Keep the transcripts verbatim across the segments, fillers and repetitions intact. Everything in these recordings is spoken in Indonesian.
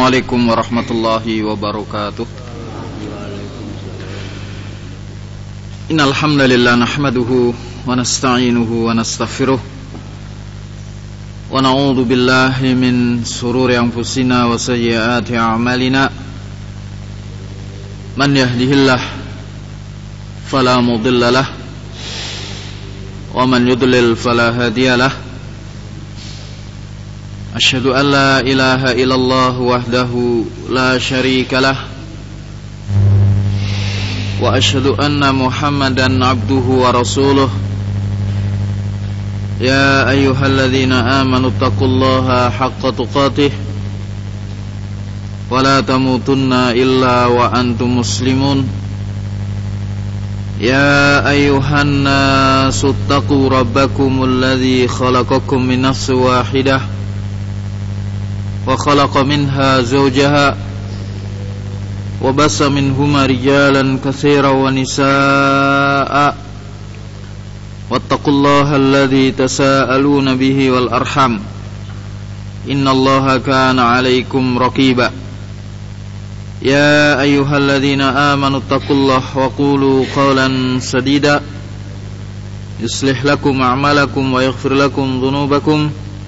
Assalamualaikum warahmatullahi wabarakatuh. Innal hamdalillah nahmaduhu wa nasta'inuhu wa nastaghfiruh wa na'udzu billahi min shururi anfusina wa sayyiati a'malina. Man yahdihillah fala mudhillalah wa man yudlil fala hadiyalah. Asyhadu an la ilaha illallah wahdahu la syarika lah wa asyhadu anna Muhammadan abduhu wa rasuluh. Ya ayyuhalladzina amanu taqullaha haqqa tuqatih wa la tamutunna illa wa antum muslimun. Ya ayyuhan nasu taqu rabbakumul ladzi khalaqakum min nafsin wahidah wa khalaqa minha zawjaha wa bassa minhuma rijalan katsiran wa nisaa'a wattaqullaha alladzi tasaaluna bihi wal arham innallaha kana 'alaikum raqiba. Ya ayyuhalladzina amanu taqullaha wa qulu qawlan sadida yuslih lakum a'malakum wa yaghfir lakum dhunubakum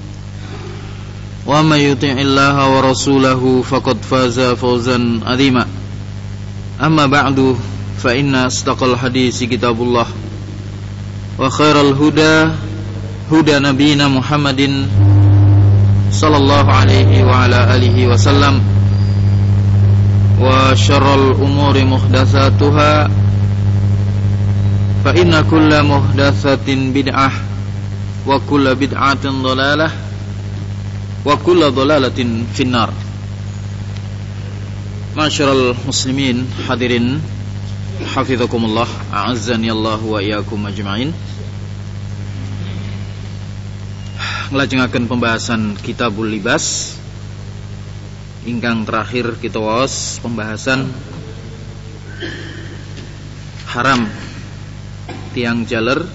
wa may yuti'illaha wa rasulahu faqad faza fawzan 'azima. Amma ba'du, fa inna asdaqal hadisi kitabullah wa khairal huda huda nabiyina Muhammadin sallallahu alaihi wa ala alihi wasallam wa syarrul umuri muhdatsatuha fa inna kulla muhdatsatin bid'ah wa kulla bid'atin dhalalah wa kullu dhalalatin finnar. Ma'asyiral muslimin hadirin hafizakumullah, a'azzani Allah wa iyyakum ajma'in. Nglajengaken pembahasan Kitabul Libas ingkang terakhir kita waos pembahasan haram tiang jaler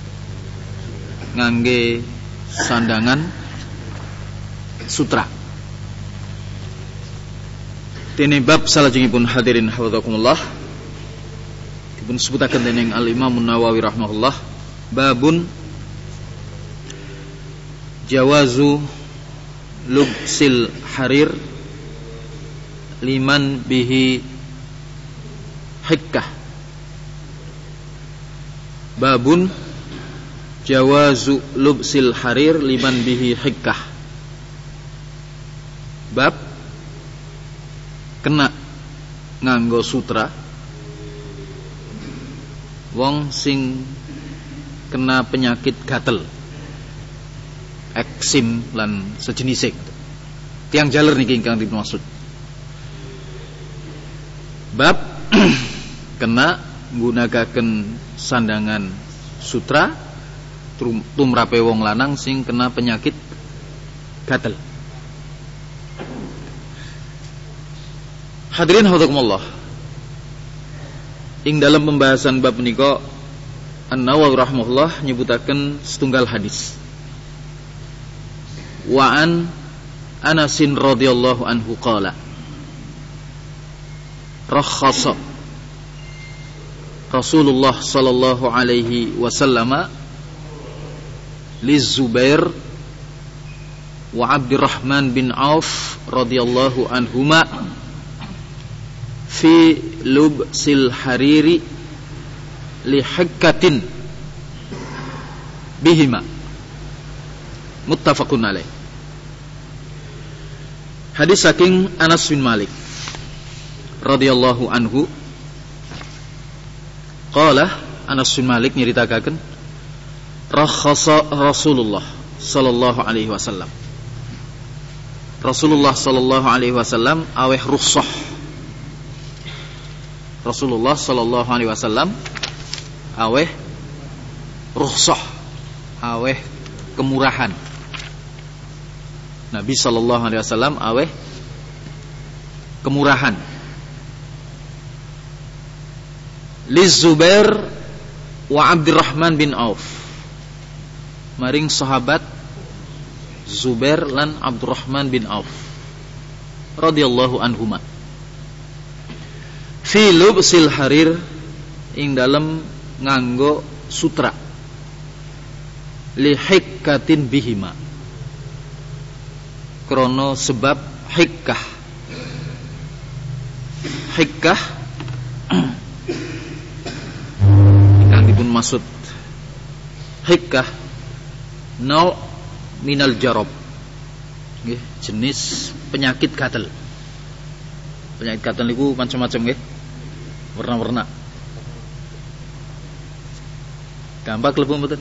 ngangge sandangan sutra. Dene bab salajengipun hadirin hafizakumullah dipun sebutaken dening Al Imam Nawawi rahimahullah, babun jawazu lubsil harir liman bihi hikkah. Babun jawazu lubsil harir liman bihi hikkah. Bab kena nganggo sutra wong sing kena penyakit gatel, eksim lan sejenisé. Tiang jaler niki ingkang dimaksud. Bab kena nggunakaken sandangan sutra tumrape wong lanang sing kena penyakit gatel. Hadirin hafizakumullah, ing dalam pembahasan bab menika An-Nawawi rahimahullah nyebutaken setunggal hadis. Wa an Anasin radhiyallahu anhu qala rakhasa Rasulullah sallallahu alaihi wasallam li Zubair wa Abdurrahman bin Auf radhiyallahu anhuma fi lubsil hariri li hikkatin bihima, muttafaqun alaih. Hadis saking Anas bin Malik radhiyallahu anhu qala, Anas bin Malik nyritakaken rakhasa Rasulullah sallallahu alaihi wasallam, Rasulullah sallallahu alaihi wasallam aweh rukhsah, Rasulullah sallallahu alaihi wasallam aweh rukhsah, aweh kemurahan. Nabi sallallahu alaihi wasallam aweh kemurahan. Li Zubair wa Abdurrahman bin Auf, maring sahabat Zubair lan Abdurrahman bin Auf. radhiyallahu anhuma fi lubsil harir ing dalem nganggo sutra li hikkatin bihima krono sebab hikkah hikkah ingkang dipun maksud hikkah nau minal jarob nggih jenis penyakit gatel. Penyakit gatel niku macam-macam nggih. Warna-warna. Gampang klebu mboten?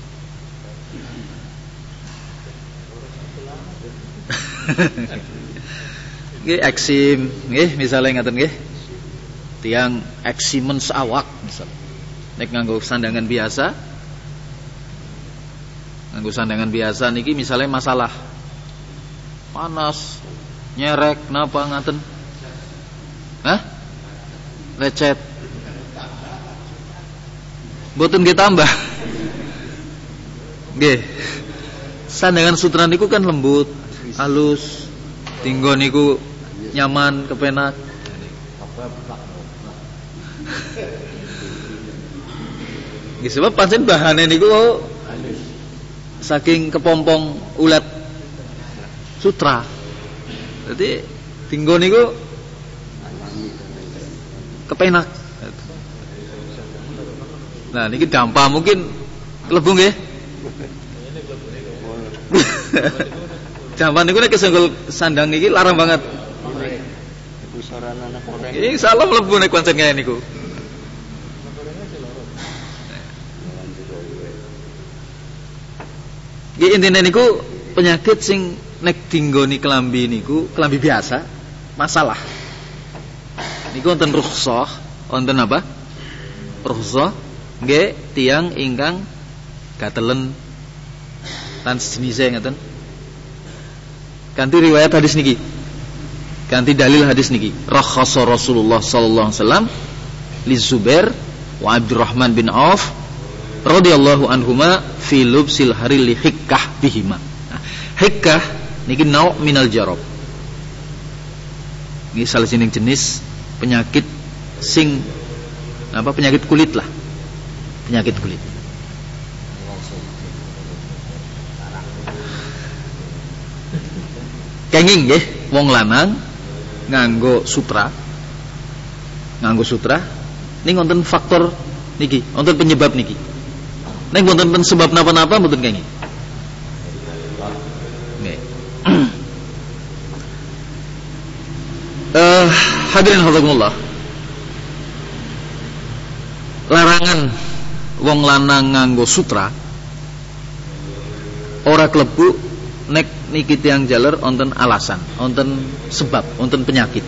Nggih eksim nggih misale ngaten nggih. Tiang eksimen seawak misal. Nek nganggo sandangan biasa nganggo sandangan biasa niki misale masalah panas, nyerek, napa ngaten? Hah? Lecet. Mboten nggih tambah. Nggih. Sandangan sutra niku kan lembut, halus. Tinggo niku nyaman, kepenak. Nggih sebab pancen bahane niku saking kepompong ulat sutra. Jadi tinggo niku kepenak. Nah niki dampak mungkin klebu nggih. Dampak niku nek kesenggol sandang niki larang banget. Iku sarana anak koreng. Iki salah mlebu nek pancen kaya niku. Nggih intine niku penyakit sing nek dinggoni kelambi niku kelambi biasa masalah. Niku wonten rukhsah, wonten apa? Rukhsah nggih tiyang ingkang gatelen lan sejenise ngaten. Kanthi riwayat hadis niki. Kanthi dalil hadis niki. Rakhasa Rasulullah sallallahu alaihi wasallam li Zubair wa Abdurrahman bin Auf radhiyallahu anhuma fi lubsil haril li hikkah bihima. Nah, hikkah niki nau minal jarob. Ini salah sining jenis penyakit sing apa penyakit kulit lah. Penyakit kulit. Kenging nggih wong lanang nganggo sutra. Nganggo sutra ning wonten faktor niki, wonten penyebab niki. Nek wonten sebab napa-napa mboten kenging. Nggih. Eh hadirin hazakumullah. Larangan wong lanang nganggo sutra ora klebu nek niki tiyang jaler wonten alasan, wonten sebab, wonten penyakit.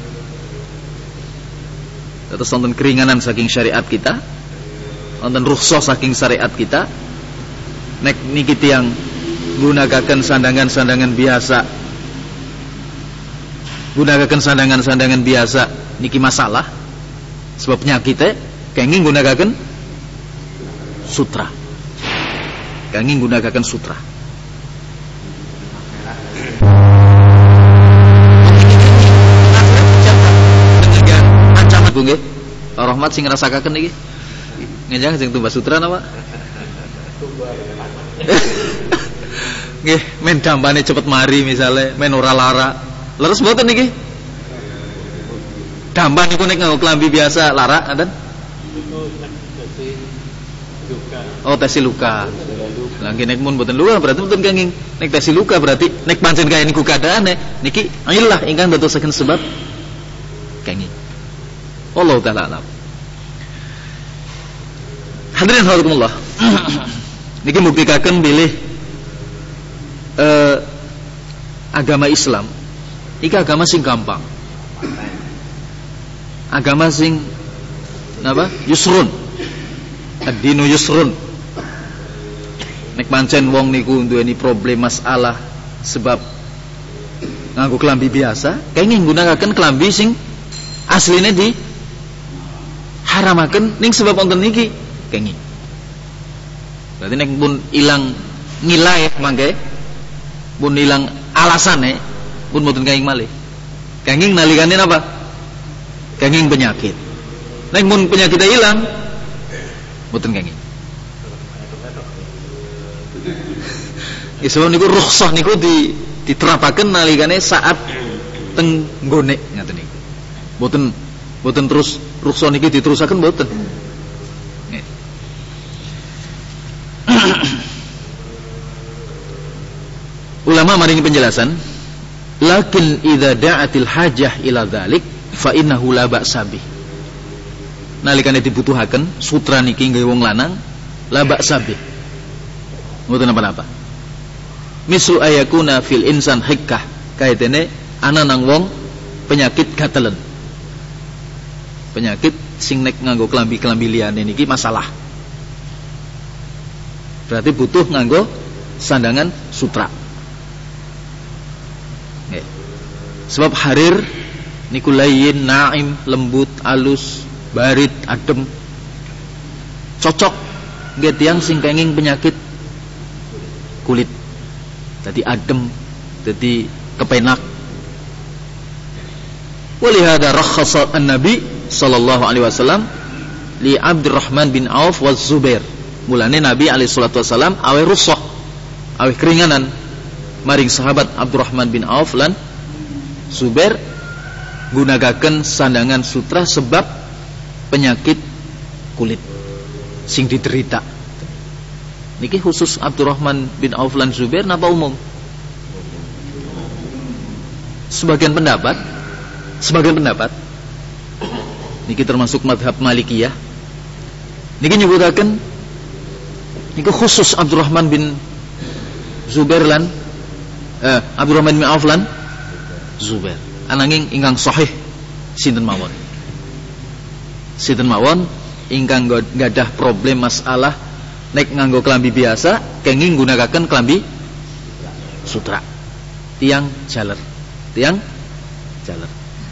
Terus wonten keringanan saking syariat kita, wonten rukhsah saking syariat kita. Nek niki tiyang gunakaken sandangan-sandangan biasa, gunakaken sandangan-sandangan biasa niki masalah sebab penyakitnya kenging gunakaken sutra. Kenging gunakaken sutra. Nggih, Rahmat sing ngrasakaken iki. Ngejang sing tumbas sutra napa? Nggih, men dampane cepet mari misale, men ora lara. Leres mboten niki? Dampan niku nek nganggo klambi biasa lara ngoten? Oh, tesi luka. Lagi nek mun mboten luka berarti mboten kenging. Nek tesi luka berarti nek pancen kaya niku keadaane niki ilah ingkang dadosaken sebab kenging. Wallahu ta'ala alam. Hadirin hadirullah. Niki mbuktikan bilih eh, agama Islam. Iki agama sing gampang. Agama sing napa? Yusrun. Ad-dinu yusrun. Nek pancen wong niku duweni problem masalah sebab nganggo klambi biasa, kenging nggunakaken klambi sing asline di haramaken ning sebab wonten niki kenging. Berarti nek pun ilang nilai mangke, pun ilang alasane, pun mboten kenging malih. Kenging nalikane apa? Kenging penyakit. Nek mun penyakitnya hilang, mboten kenging. Ya sebab niku rukhsah niku di diterapaken nalikane saat teng nggone ngaten niku. Mboten mboten terus rukhsah niki diterusaken mboten. Nggih. Ulama maringi penjelasan, lakin idza da'atil hajah ila dzalik fa innahu la ba'sa bih. Nalikane dibutuhaken sutra niki nggawe wong lanang, la ba'sa bih. Mboten apa-apa. Mislu ayakuna fil insan hikkah, kaitene ana nang wong penyakit gatelen. Penyakit sing nek nganggo klambi-klambi liyane niki masalah. Berarti butuh nganggo sandangan sutra. Nggih. Sebab harir niku layyin, naim, lembut, alus, barit, adem. Cocok nggih tiyang sing kenging penyakit kulit. Jadi adem, jadi kepenak. Walihada rakhasa an-nabi sallallahu alaihi wasallam li Abdurrahman bin Auf wa Zubair. Mulane Nabi alaihi salatu wasallam awe rukhsah, awe keringanan maring sahabat Abdurrahman bin Auf lan Zubair gunakaken sandangan sutra sebab penyakit kulit sing diderita. Niki khusus Abdurrahman bin Auf lan Zubair napa umum? Sebagian pendapat, sebagian pendapat niki termasuk madhab Malikiyah. Niki nyebutaken niki khusus Abdurrahman bin Zubair lan eh, Abdurrahman bin Auf lan Zubair. Ananging ingkang sahih sinten mawon? Sinten mawon ingkang gadah problem masalah nek nganggo klambi biasa kenging gunakaken klambi sutra. Tiang jaler. Tiang jaler.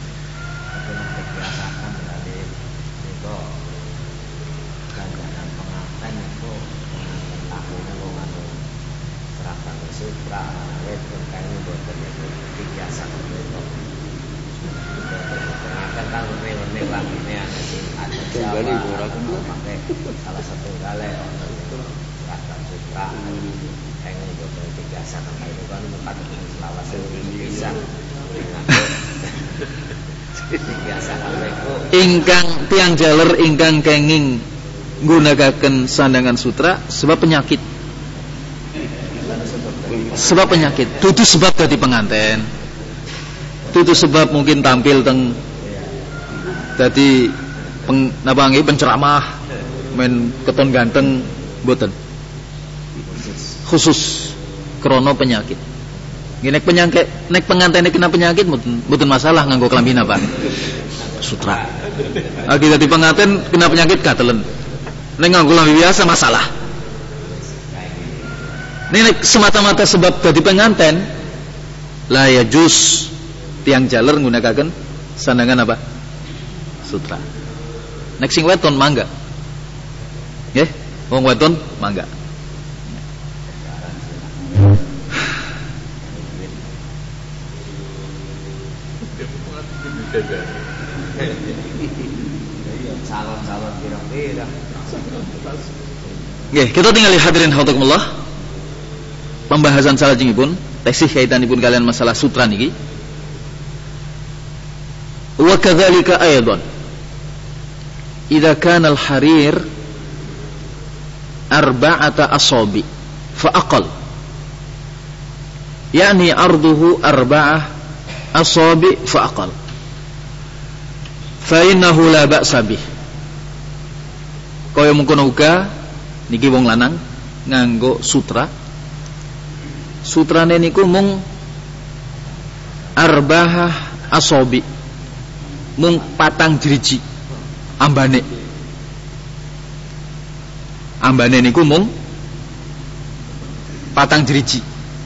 Salah satu gale ono itu seratan sutra yang untuk biasa kan itu kan empat selawase bisa biasa itu ingkang tiang jaler ingkang kenging nggunakaken sandangan sutra sebab penyakit, sebab penyakit dudu sebab dadi penganten, dudu sebab mungkin tampil teng dadi peng napa nggih penceramah men keton ganteng mboten khusus krana penyakit. Nggih nek penyakit nek pengantene kena penyakit mboten mboten masalah nganggo klambi napa sutra. Lagi dadi penganten kena penyakit gatelen. Nek nganggo klambi biasa masalah. Nek semata-mata sebab dadi penganten la yajuz tiang jaler nggunakaken sandangan apa sutra. Nek sing weton mangga. Nggih, wong weton mangga. calon-calon kira-kira. Nggih, kita tinggal hadirin hautakumullah. Pembahasan salajengipun teksih kaitanipun kalian masalah sutra niki. Wa kadzalika aidan idza kana al-harir arba'ata asabi fa aqal, yani arduhu arba'ah asabi fa aqal, fa innahu la ba'sa bih. Kaya mungkon uga niki wong lanang nganggo sutra, sutrane niku mung arba'ah asabi, mung patang driji ambane. Ambane niku mung patang driji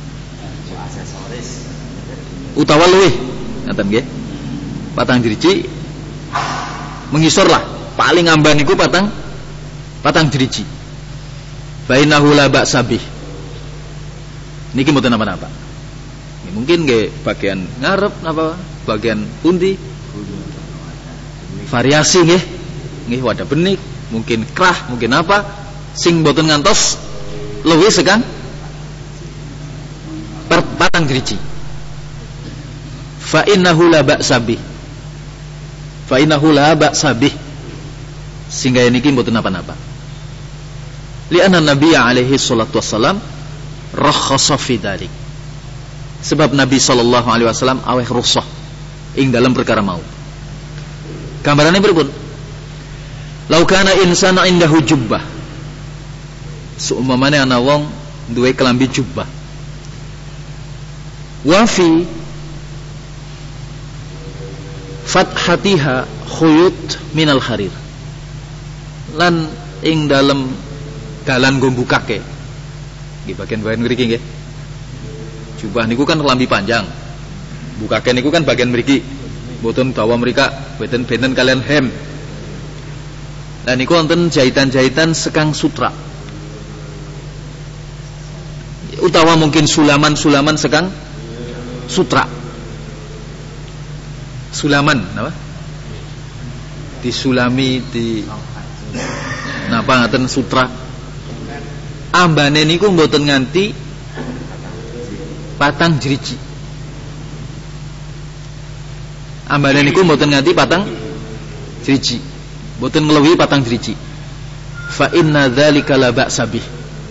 utawa luwih ngaten nggih. Patang driji mengisor lah, paling amban niku patang patang driji. Fa innahu la ba'sa bih. Niki mboten napa-napa. Mungkin nggih bagian ngarep napa bagian pundi variasi nggih nggih wadah benik, mungkin krah, mungkin apa sing boten ngantos luwih sekang per patang driji. Fa innahu la ba'sa bih. Fa innahu la ba'sa bih. Sehingga niki mboten napa-napa. Li'anna Nabi alaihi salatu wassalam rakhasa fi dzalik. Sebab Nabi sallallahu alaihi wasallam aweh rukhsah ing dalam perkara mau. Gambarane pripun? Lau kana insana indahu jubbah. Seumpamane ana wong duwe kelambi jubbah. Wa fi fathatiha khuyut minal harir. Lan ing dalem dalan nggo mbukake. Nggih bagian-bagian mriki nggih. Jubah niku kan kelambi panjang. Bukake niku kan bagian mriki. Mboten dawa mrika beten-beten kalian hem. Lah niku wonten jahitan-jahitan sekang sutra. Utawa mungkin sulaman-sulaman sekang sutra. Sulaman apa? Disulami di napa ngaten sutra. Ambane niku mboten nganti patang driji. Ambane niku mboten nganti patang driji. Mboten nglewi patang driji. Fa inna dzalika la ba'sa bih.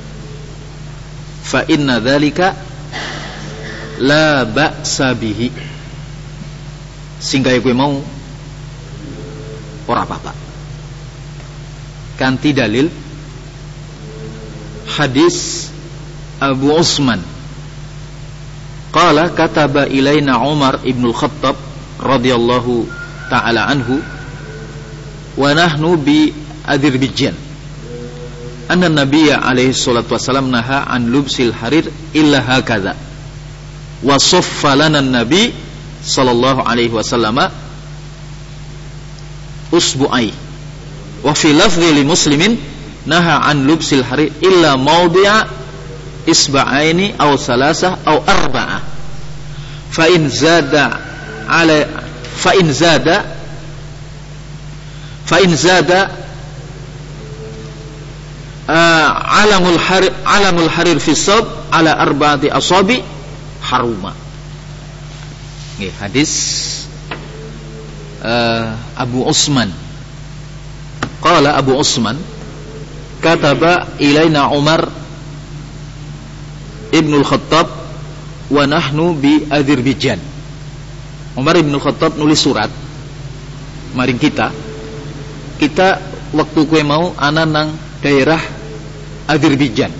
Fa inna dzalika la ba'sa bihi. Singgahe kowe mau ora apa-apa. Kanthi dalil hadis Abu Usman qala kataba ilaina Umar ibn al-Khattab radhiyallahu ta'ala anhu wa nahnu bi Azerbaijan anna nabiyya alaihi salatu wasalam naha an lubsil harir illa hakadha wa saffa lana an-nabi sallallahu alaihi wasallam usbu'ai wa fi lafzi li muslimin naha an lubsil harir illa mawdi'a isba'aini aw salasah aw arba'ah fa in zada ala fa in zada fa in zada uh, alamul harir alamul harir fi sab ala arba'ati asabi haruma. Nggih hadis uh, Abu Usman qala Abu Usman kataba ilaina Umar Ibnul Khattab wa nahnu bi Azerbaijan. Umar Ibnul Khattab nulis surat maring kita. Kita waktu kue mau ana nang daerah Azerbaijan.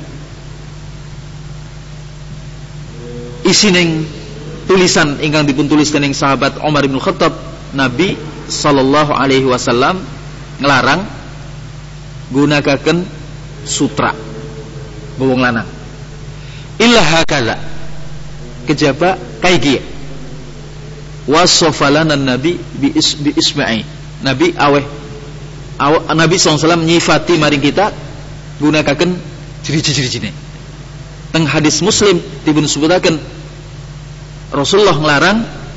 Isi neng tulisan ingkang dipun tulis dening sahabat Umar Ibnul Khattab, Nabi sallallahu alaihi wasallam ngelarang gunakaken sutra bawang lanang illa hakala kejaba kaigi wasofalana nabi bi, is, bi isma'i nabi aweh aw, nabi sallallahu alaihi wasallam nyifati maring kita gunakaken jeri-jerijine teng hadis Muslim dipun sebutaken Rasulullah nglarang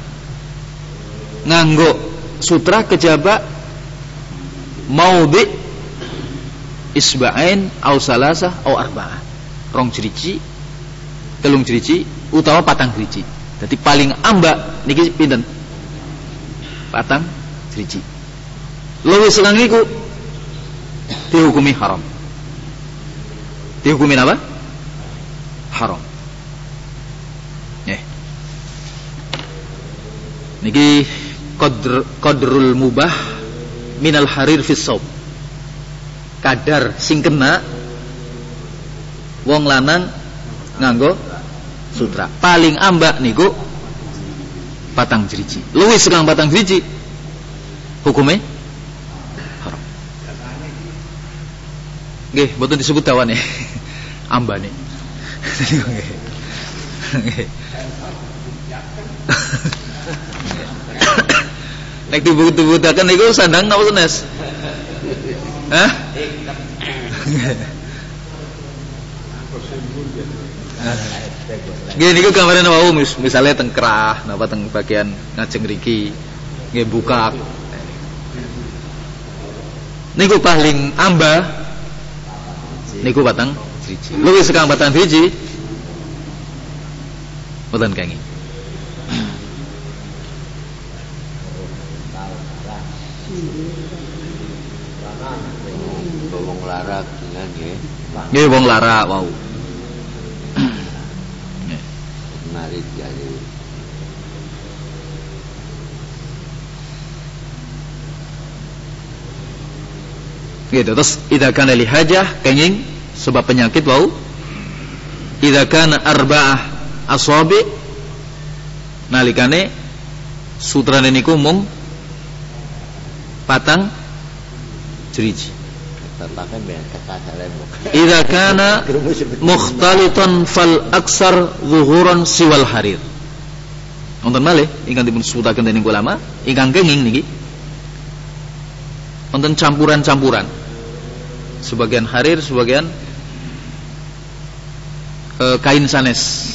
nganggo sutra kejaba maudhi isba'ain aw salasah aw arba'ah rong jeriji telung jeriji utawa patang jeriji. Jadi paling ambak niki pinten? Patang jeriji. Luwih selang niku dihukumi haram. Dihukumi apa? Haram. Nggih. Niki qadr qadrul mubah minal harir fis saub. Kadar sing kena wong lanang nganggo sutra. Paling ambak niku patang jeriji. Luwih sekang patang jeriji hukume haram. Nggih, mboten disebut dawane. Ambane. Nggih. Nek dibut-butaken niku sandang napa tenes? Hah? Nggih niku gambaran wau mis, misale teng kerah napa teng bagian ngajeng riki nggih buka. Niku paling amba niku batang siji. Luwih sekang batang siji. Mboten kangi. Wong lara dengan nggih. Nggih wong lara wau. Mari jadi. Gitu. Terus idza kana li hajah kenging sebab penyakit wau. Idza kana arba'ah asabi nalikane sutrane niku mung patang jeriji. Idza kana mukhtalitan fal aksar zuhuran siwal harir. Wonten malih ingkang dipun sebutaken dening ulama, ingkang kenging niki wonten campuran-campuran. Sebagian harir, sebagian e, kain sanes.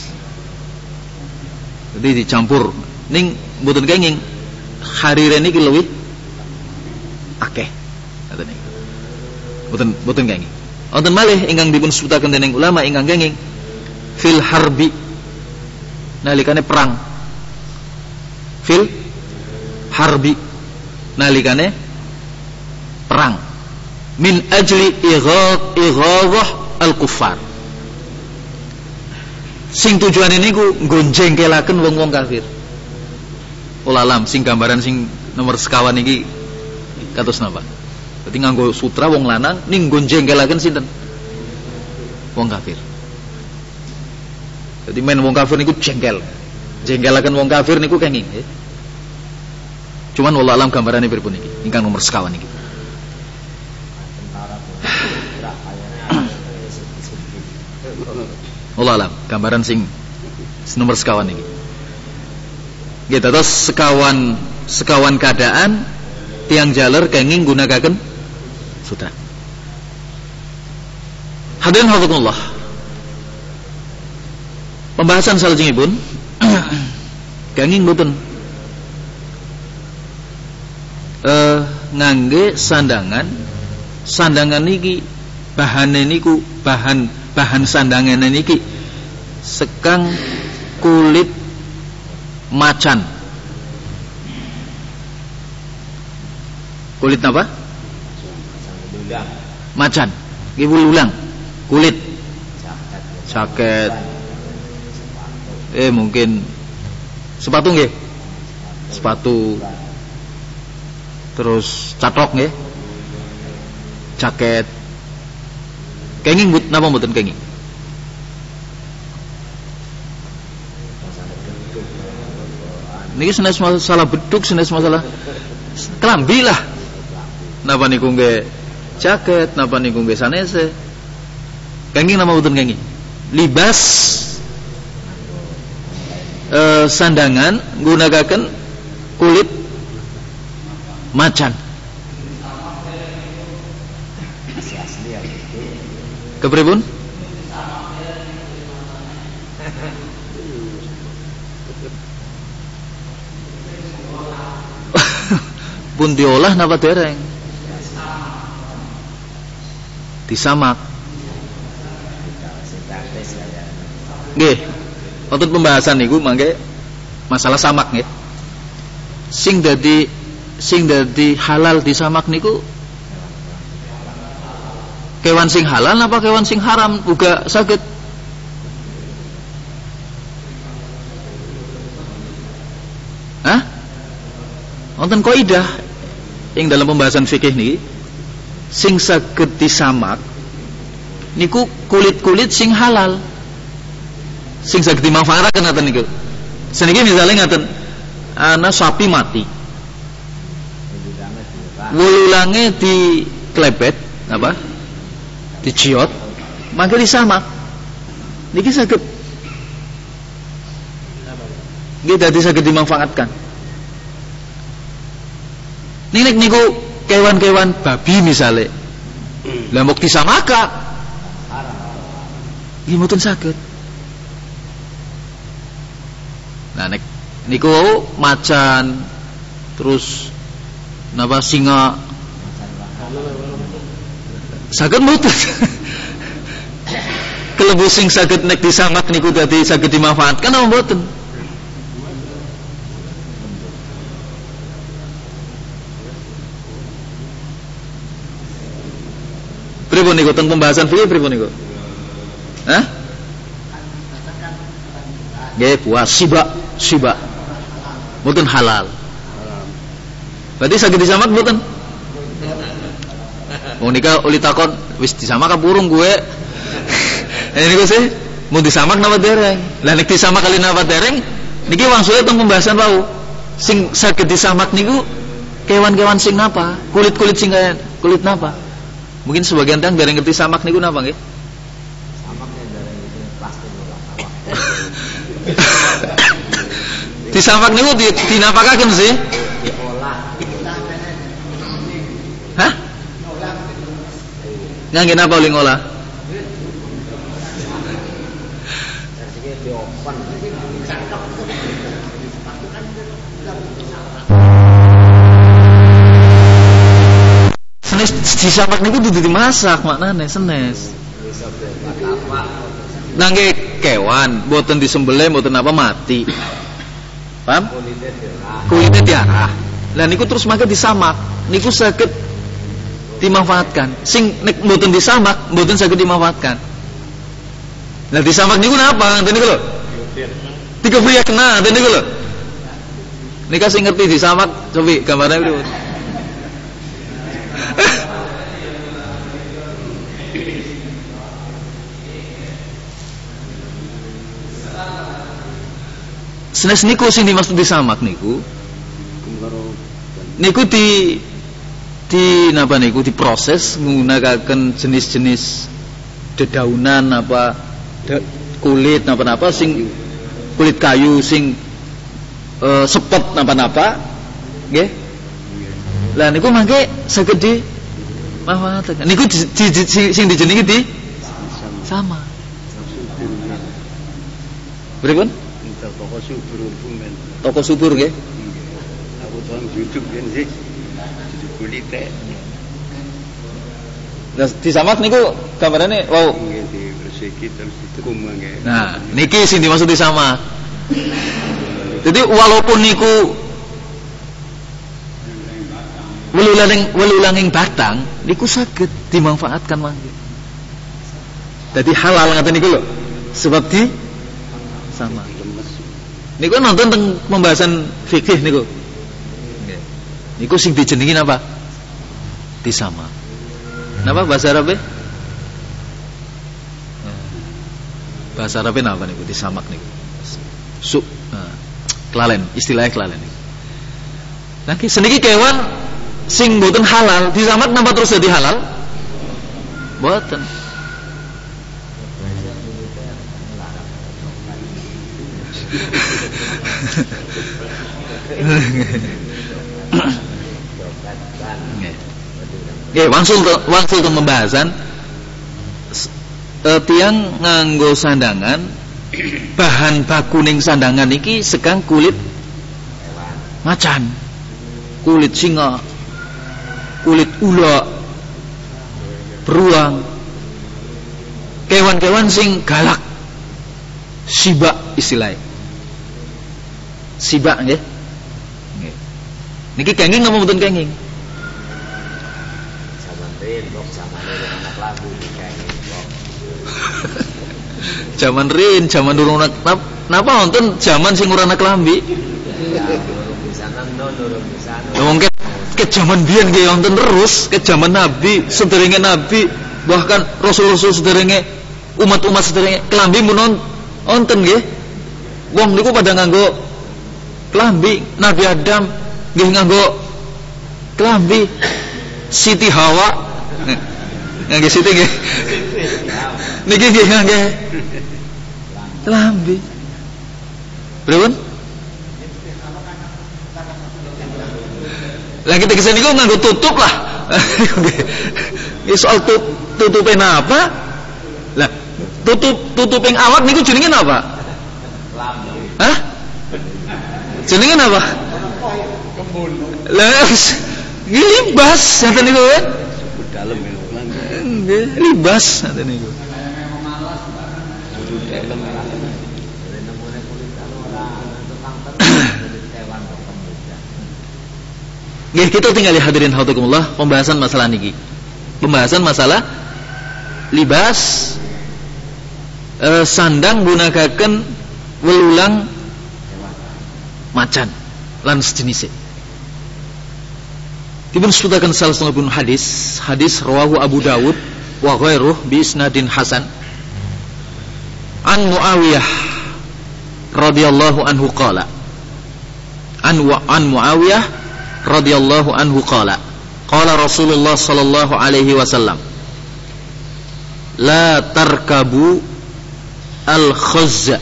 Jadi dicampur. Ning mboten kenging. Harir niki luwih akeh. Ngoten niki. Boten boten kenging. Wonten malih ingkang dipun sebutaken dening ulama ingkang kenging fil harbi nalikane perang. Fil harbi nalikane perang. Min ajli ighad ighadhah al-kuffar. Sing tujuane niku nggo jengkelaken wong-wong kafir. Ulalam sing gambaran sing nomor sekawan iki kados napa? Dadi nganggo sutra wong lanang ning nggo jengkelaken sinten? Wong kafir. Dadi men wong kafir niku jengkel. Jengkelaken wong kafir niku kenging, nggih. Cuman wallah alam gambarane pripun iki? Ingkang nomor sekawan iki. Wallah alam gambaran sing nomor sekawan iki. Nggih, terus sekawan sekawan keadaan tiang jaler kenging gunakaken sutra. Hadirin hafizakumullah. Pembahasan salajengipun kenging mboten eh ngangge sandangan. Sandangan niki bahane niku bahan bahan sandangan niki sekang kulit macan. Kulit apa? Macan. Ibu lulang. Kulit. Jaket. Eh mungkin sepatu nggih. Sepatu. Terus catok nggih. Jaket. Kenging but napa mboten kenging? Niki senes masalah beduk, senes masalah kelambi lah. Napa niku nggih jaket, napa niku nggih sanese. Kenging napa mboten kenging? Libas e, sandangan nggunakaken kulit macan. Kepripun? Pun diolah napa dereng? Disamak. Nggih. Wonten pembahasan niku mangke masalah samak nggih. Sing dadi sing dadi halal disamak niku kewan sing halal apa kewan sing haram uga saged. Hah? Wonten kaidah ing dalam pembahasan fikih niki sing saged disamak niku kulit-kulit sing halal. Sing saged dimanfaatkan ngaten niku. Seniki misalnya ngaten ana sapi mati. Wululange diklepet apa? Diciot, mangke disamak. Niki saged nggih dadi saged dimanfaatkan. Nek niku kewan-kewan babi misale. Lah mok disamaka. Nggih mboten saged. Nah nek niku macan terus napa singa saged mboten. Kelebu sing saged nek disamak niku dadi saged dimanfaatkan apa mboten? Pripun niku teng pembahasan fikih pripun niku? Hah? Nggih puas siba, siba. Mboten halal. Berarti saged disamak mboten? Wong nika uli takon wis disamak ka burung gue. Ini niku sih mau disamak napa dereng. Lah nek disamak kali napa dereng niki wangsule teng pembahasan wau. Sing saged disamak niku kewan-kewan sing napa? Kulit-kulit sing kaya kulit napa? Mungkin sebagian tang dereng ngerti samak niku napa nggih? Samak ya dereng itu plastik ora samak. Disamak niku di, dinapakaken sih. Olah. Hah? Ngangge napa uling olah? Jadi di open. Senes disamak niku dudu dimasak maknane senes. Bisa buat apa? Nangge kewan, mboten disembelih, mboten apa mati. Paham? Kulitnya dirah. Kulitnya diarah. Lah niku terus mangke disamak. Niku saged dimanfaatkan. Sing nek mboten disamak, mboten saged dimanfaatkan. Lah disamak niku napa? Ngeten niku lho. Tiga pria kena, ngeten niku lho. Nika sing ngerti disamak, cobi gambarnya pripun? Senes niku sing dimaksud disamak niku niku di di napa niku diproses menggunakan jenis-jenis dedaunan apa de, kulit napa-napa sing kulit kayu sing e, sepet napa-napa nggih. Lah niku mangke saged di manfaatkan. Niku di, di, di, sing dijenengi di sama. Pripun? Toko subur men. Toko subur nggih. Aku tuang duduk yen sih. Duduk kulite. Nah, disamak niku gambarane wow. Nggih dibersihki terus ditukum nggih. Nah, niki sing dimaksud disamak. Jadi walaupun niku welulanging welulanging batang niku saged dimanfaatkan mangke. Dadi halal ngaten niku lho. Sebab di sama. Niku nonton teng pembahasan fikih niku. Nggih. Niku sing dijenengi napa? Disamak. Napa bahasa Arabe? Bahasa Arabe napa niku disamak niku? Su, nah, kelalen, istilahnya kelalen niku. Nah, seniki kewan sing mboten halal disamak napa terus jadi halal? Mboten. Nggih, wangsul wangsul teng pembahasan e, tiang nganggo sandangan bahan baku ning sandangan iki sekang kulit macan, kulit singa, kulit ula, beruang, kewan-kewan sing galak, siba istilahnya. Siba nggih. Nggih. Niki kenging napa mboten kenging? Zaman rin, kok zaman rin anak lagu dikenging kok. Zaman rin, zaman durung anak napa wonten zaman sing ora ana klambi? Ya, durung bisa nang durung bisa. Wong ke zaman biyen nggih wonten terus, ke zaman Nabi, sederenge Nabi, bahkan Rasul-rasul sederenge umat-umat sederenge klambi mun wonten nggih. Wong niku pada nganggo kelambi. Nabi Adam nggih nganggo kelambi. Siti Hawa ngangge Siti nggih. Niki nggih ngangge kelambi. Pripun? Lah kita kesini niku nganggo tutup lah. Nggih soal tutupe napa? Lah tutup tutuping awak niku jenenge napa? Hah? Jenenge apa? Kembul. Lah iki libas ngoten niku kan. Dalam ya. Nggih, libas ngoten niku. Dalam. Nggih, kita tinggal hadirin hautakumullah pembahasan masalah niki. Pembahasan masalah libas e, sandang gunakaken welulang macan lan sejenisnya. Dipun sebutaken salah satunggalipun hadis, hadis rawahu Abu Dawud wa ghairuh bi isnadin hasan. An Muawiyah radhiyallahu anhu qala. An wa an Muawiyah radhiyallahu anhu qala. Qala Rasulullah sallallahu alaihi wasallam, la tarkabu al-khazza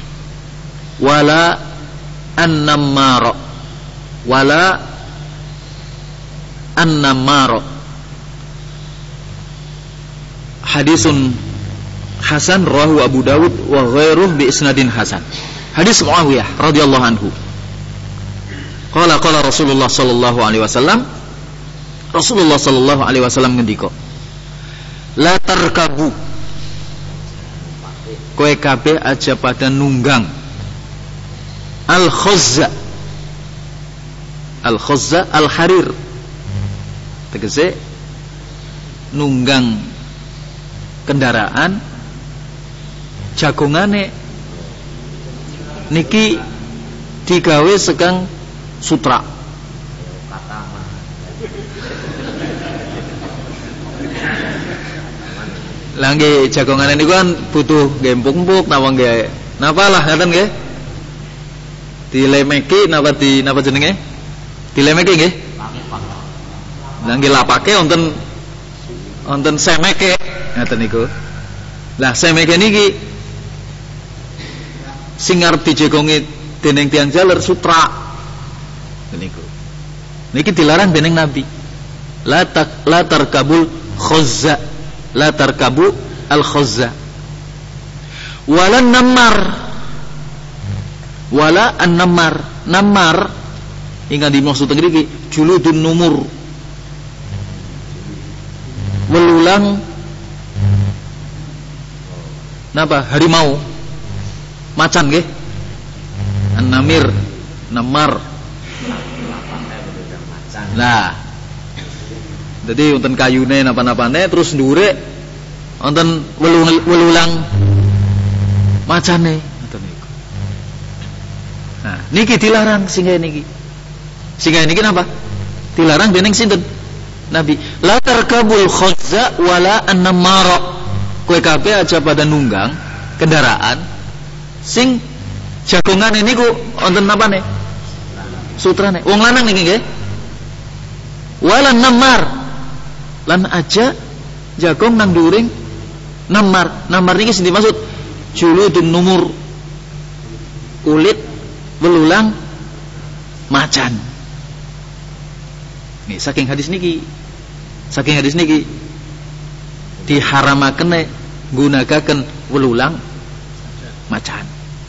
wala an-nammara wala an-nammara. Hadisun hasan rawahu Abu Dawud wa ghairuh bi isnadin hasan. Hadis Muawiyah radhiyallahu anhu. Qala qala Rasulullah sallallahu alaihi wasallam, Rasulullah sallallahu alaihi wasallam ngendika, la tarkabu, kowe kabeh aja pada nunggang al-khazza. Al-khazza al-harir, tegese nunggang kendaraan jagongane niki digawe sekang sutra. Lah nggih jagongane niku kan butuh nggih empuk-empuk napa nggih napa lah ngaten nggih. Dilemeki napa di napa jenenge? Dilemeki nggih. Lah nggih lapake wonten wonten semeke ngaten niku. Lah semeke niki sing arep dijagongi dening tiyang jaler sutra niku. Niki dilarang dening Nabi. La tak la tarkabul khazza, la tarkabu al-khazza wala nammar, wala an-nammar. Nammar ingkang dimaksud ngriki juludun numur, welulang napa harimau macan nggih. An-namir, nammar. Nah, jadi wonten kayune napa-napane terus ndure wonten welulang macane ngoten niku. Nah, niki dilarang sehingga niki. Sehingga niki napa? Dilarang dening sinten? Nabi. La tarkabul khazza wala an-namara. Kowe kabeh aja pada nunggang kendaraan sing jagongane niku wonten napane? Sutrane. Wong lanang niki nggih. Wala nammar, lan aja jagong nang during nammar. Nammar niki sing dimaksud juludun numur, kulit belulang macan. Nih saking hadis niki, saking hadis niki diharamaken gunakaken welulang macan.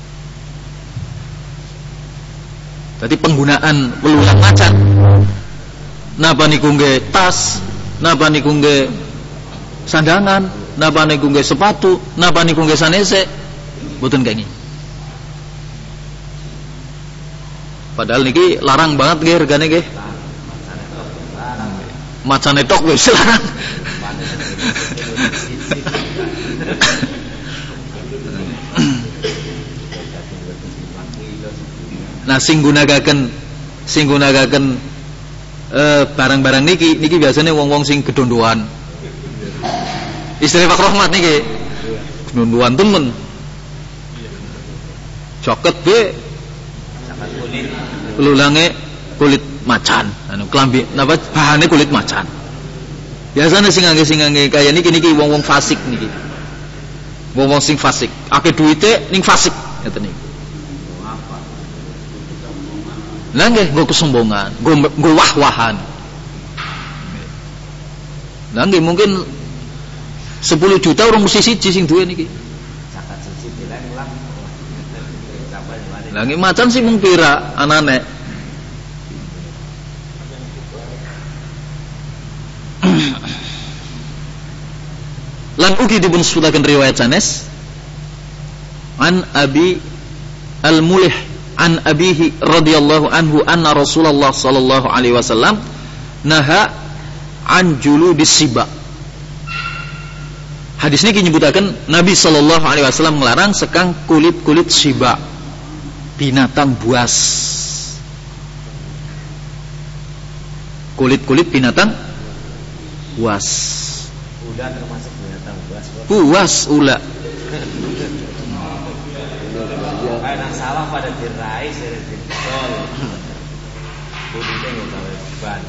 Jadi penggunaan welulang macan napa niku nggih tas, napa niku nggih sandangan, napa niku nggih sepatu, napa niku nggih sanese, mboten kenging. Padahal niki larang banget nggih regane nggih. Macane tok wis larang. Nah sing gunakaken sing gunakaken Uh, barang-barang niki niki biasanya wong-wong sing gedondoan. Istri Pak Rahmat niki gedondoan temen. Joket be lulange kulit macan, anu klambi napa bahane kulit macan. Biasanya sing ngangge sing ngangge kaya niki niki wong-wong fasik niki. Wong-wong sing fasik, akeh duwite ning fasik ngoten niku. Lah nggih nggo kesombongan, nggo nggo wah-wahan. Lah nggih mungkin sepuluh juta orang mesti siji sing duwe niki. Zakat siji dileng lah. Lah nggih macan sih mung pira anane. Lan ugi dipun sebutaken riwayat sanes an Abi Al-Mulih an abihi radhiyallahu anhu anna Rasulullah sallallahu alaihi wasallam naha an juludis siba. Hadis ini nyebutaken Nabi sallallahu alaihi wasallam melarang sekang kulit-kulit siba, binatang buas. Kulit-kulit binatang buas. Udah termasuk binatang buas. Buas ula. Karena sawah pada dirai sering dicol. Kulitnya nggak tahu ban.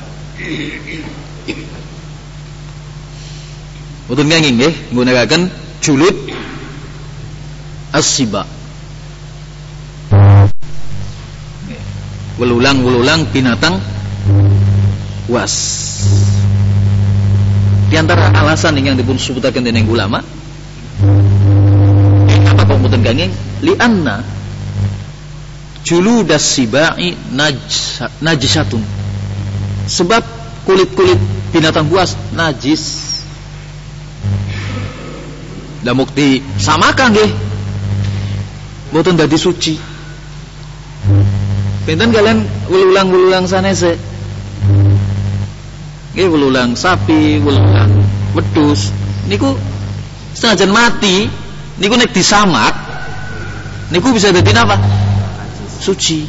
Mboten kenging nggih nggunakaken julud as-siba. Welulang-welulang binatang buas. Di antara alasan yang dipun sebutaken dening ulama, apa kok mboten kenging? Li anna juludas sibai najisatun. Sebab kulit-kulit binatang buas najis. Lah mukti samakan nggih. Mboten dadi suci. Pinten kalian welulang-welulang sanese? Nggih welulang sapi, welulang wedhus. Niku senajan mati, niku nek disamak, niku bisa dadi napa? Suci.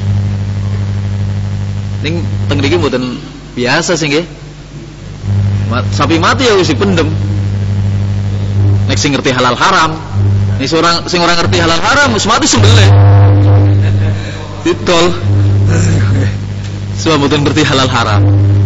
Ning teng mriki mboten biasa sih nggih. Sapi mati ya wis dipendem. Nek sing ngerti halal haram, nek seorang sing ora ngerti halal haram wis mati sembelih. Ditol. Sebab mboten ngerti halal haram.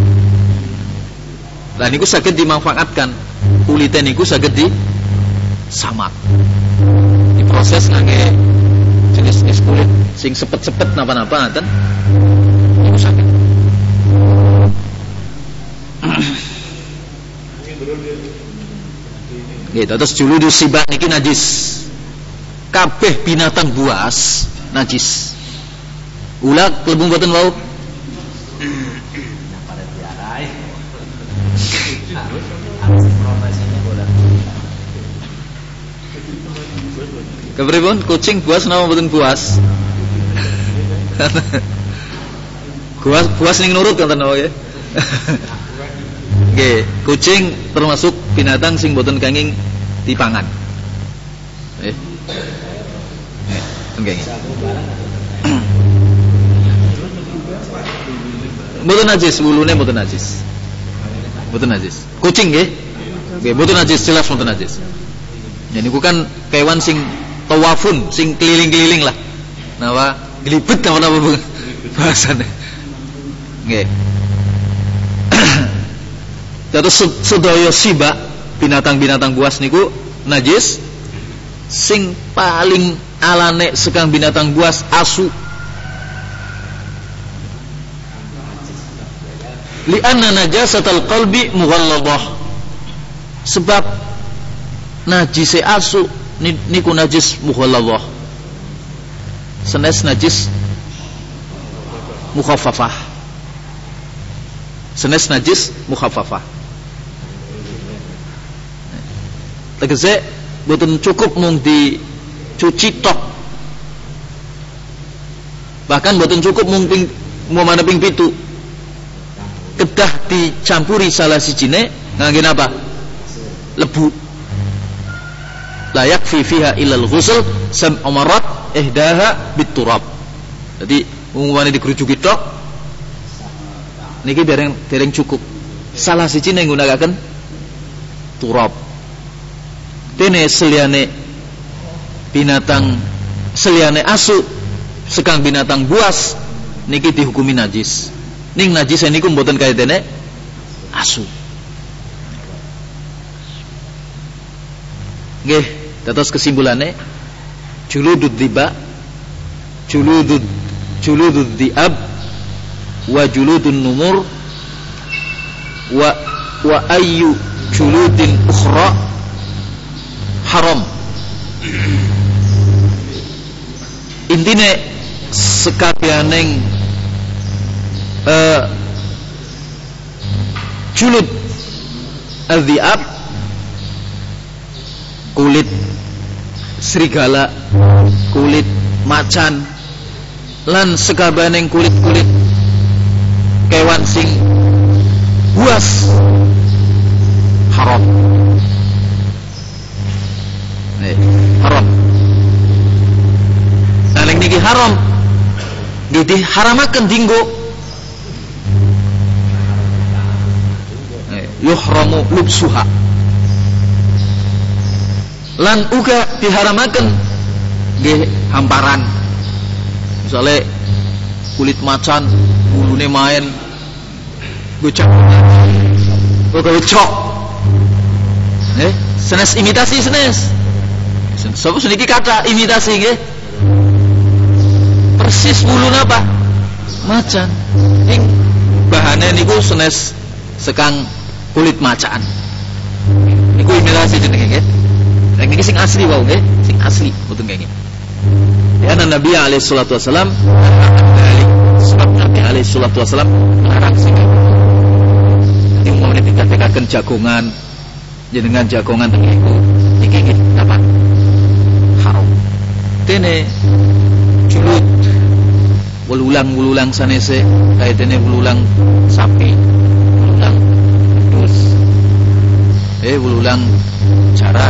Lah niku saged dimanfaatkan. Kulite niku saged di samak. Diproses ngangge jenis-jenis kulit sing sepet-sepet napa-napa ngaten. Niku saged. Gitu, terus juludus siba niki najis. Kabeh binatang buas najis. Ulah klebu mboten wau. Pada diarai. Harus profesinya bola. Kepripun kucing buas napa mboten buas? Buas buas ning nurut kanten napa nggih? Nggih, kucing termasuk binatang sing boten kenging dipangan. Eh. Eh, kenging. Mboten najis, wulune mboten najis. Mboten najis. Kucing nggih. Nggih, mboten najis, jelas mboten najis. Ya niku kan kewan sing tawafun, sing keliling-keliling lah. Napa glibet napa-napa bahasane. Nggih. Terus sedaya siba binatang-binatang buas niku najis. Sing paling alane sekang binatang buas asu. Li anna najasatal qalbi mughalladah. Sebab najise asu niku najis mughalladah. Senes najis mukhaffafah. Senes najis mukhaffafah. Tegese boten cukup mung dicuci tok. Bahkan boten cukup mung ping mau ping pitu. Kedah dicampuri salah sijine ngangge napa? Lebu. La yakfi fiha ilal ghusl sab'a marat ihdaha biturab. Jadi umumane dikerucuki tok niki dereng dereng cukup. Salah sijine nggunakaken turab. Dene seliyane binatang seliyane asu sekang binatang buas niki dihukumi najis. Ning najis niku mboten kaya dene asu. Nggih, dados kesimpulannya juludud diba, juludud juludud diab, wa juludun numur, wa wa ayyu juludin ukhra haram. Intine sekabianing uh, julud adhiab, kulit serigala, kulit macan, lan sekabianing kulit-kulit kewan sing buas haram. Eh, haram. Nah, ning niki haram. Nggih diharamaken dinggo. Eh, yuhramu lubsuha. Lan uga diharamaken nggih hamparan. Misale kulit macan bulune main gocak. Gocok. Eh, senes imitasi senes. Sapa seniki kata imitasi nggih. Persis bulu napa? Macan. Ing bahane niku senes sekang kulit macan. Niku imitasi jenenge nggih. Nek niki sing asli wae nggih, sing asli mboten nggih. Ya Nabi alaihi salatu wasalam sebab Nabi alaihi salatu wasalam larang sing ing mawon dikatakan jagongan jenengan jagongan niku iki nggih napa? Haram. Dene julud wululang-wululang sanese kaya dene wululang sapi, wululang wedhus, eh wululang jaran,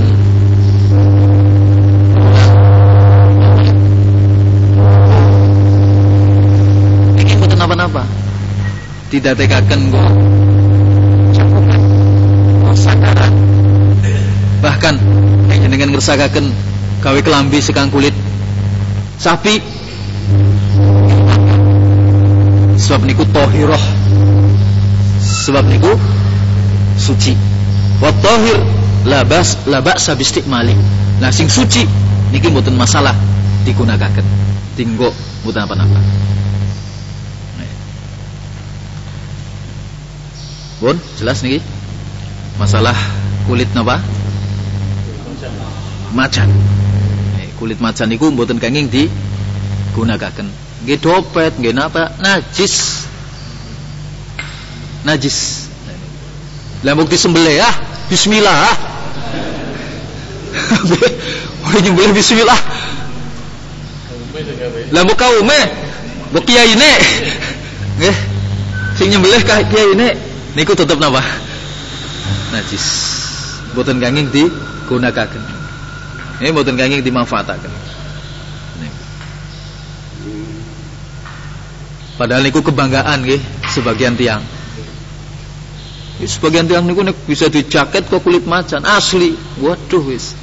wululang iki mboten napa-napa. Didadekaken kok jagongan, sakaran. Bahkan jenengan ngersakaken gawe kelambi sekang kulit sapi, sebab niku tohiroh, sebab niku suci. Wa tohir labas labak sabistikmali. Nah sing suci niki mboten masalah digunakaken, tinggo mboten apa-apa. Bon, jelas niki masalah kulit napa? Macan. Kulit macan niku mboten kenging digunakaken. Nggih dopet, nggih napa? Najis. Najis. Lah bukti sembelih ah, bismillah. Ora nyembelih bismillah. Lah mbok kaume, mbok kiyaine. Nggih. Sing nyembelih kiyaine niku tetep napa? Najis. Mboten kenging digunakaken. Ini mboten kenging dimanfaataken. Padahal niku kebanggaan nggih sebagian tiang. Sebagian tiang niku nek bisa dijaket kok kulit macan asli. Waduh wis.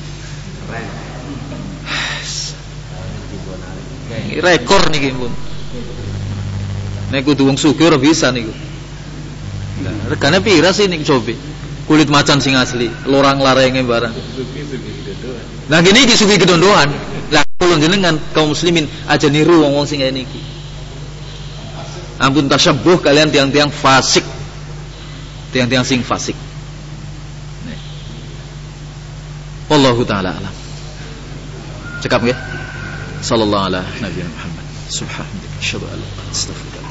Rekor niki pun. Nek kudu wong sugih ora bisa niku. Nah, regane pira sih niku cobe? Kulit macan sing asli, lorang larenge barang. Nah gini disuguhi kedondoan. Lah kula jenengan kaum muslimin aja niru wong-wong sing ngene iki. Ampun tasyabbuh kalian tiang-tiang fasik. Tiang-tiang sing fasik. Wallahu taala alam. Cekap nggih. Sallallahu alaihi Nabi Muhammad. Subhanallah. Asyhadu an la ilaha illallah.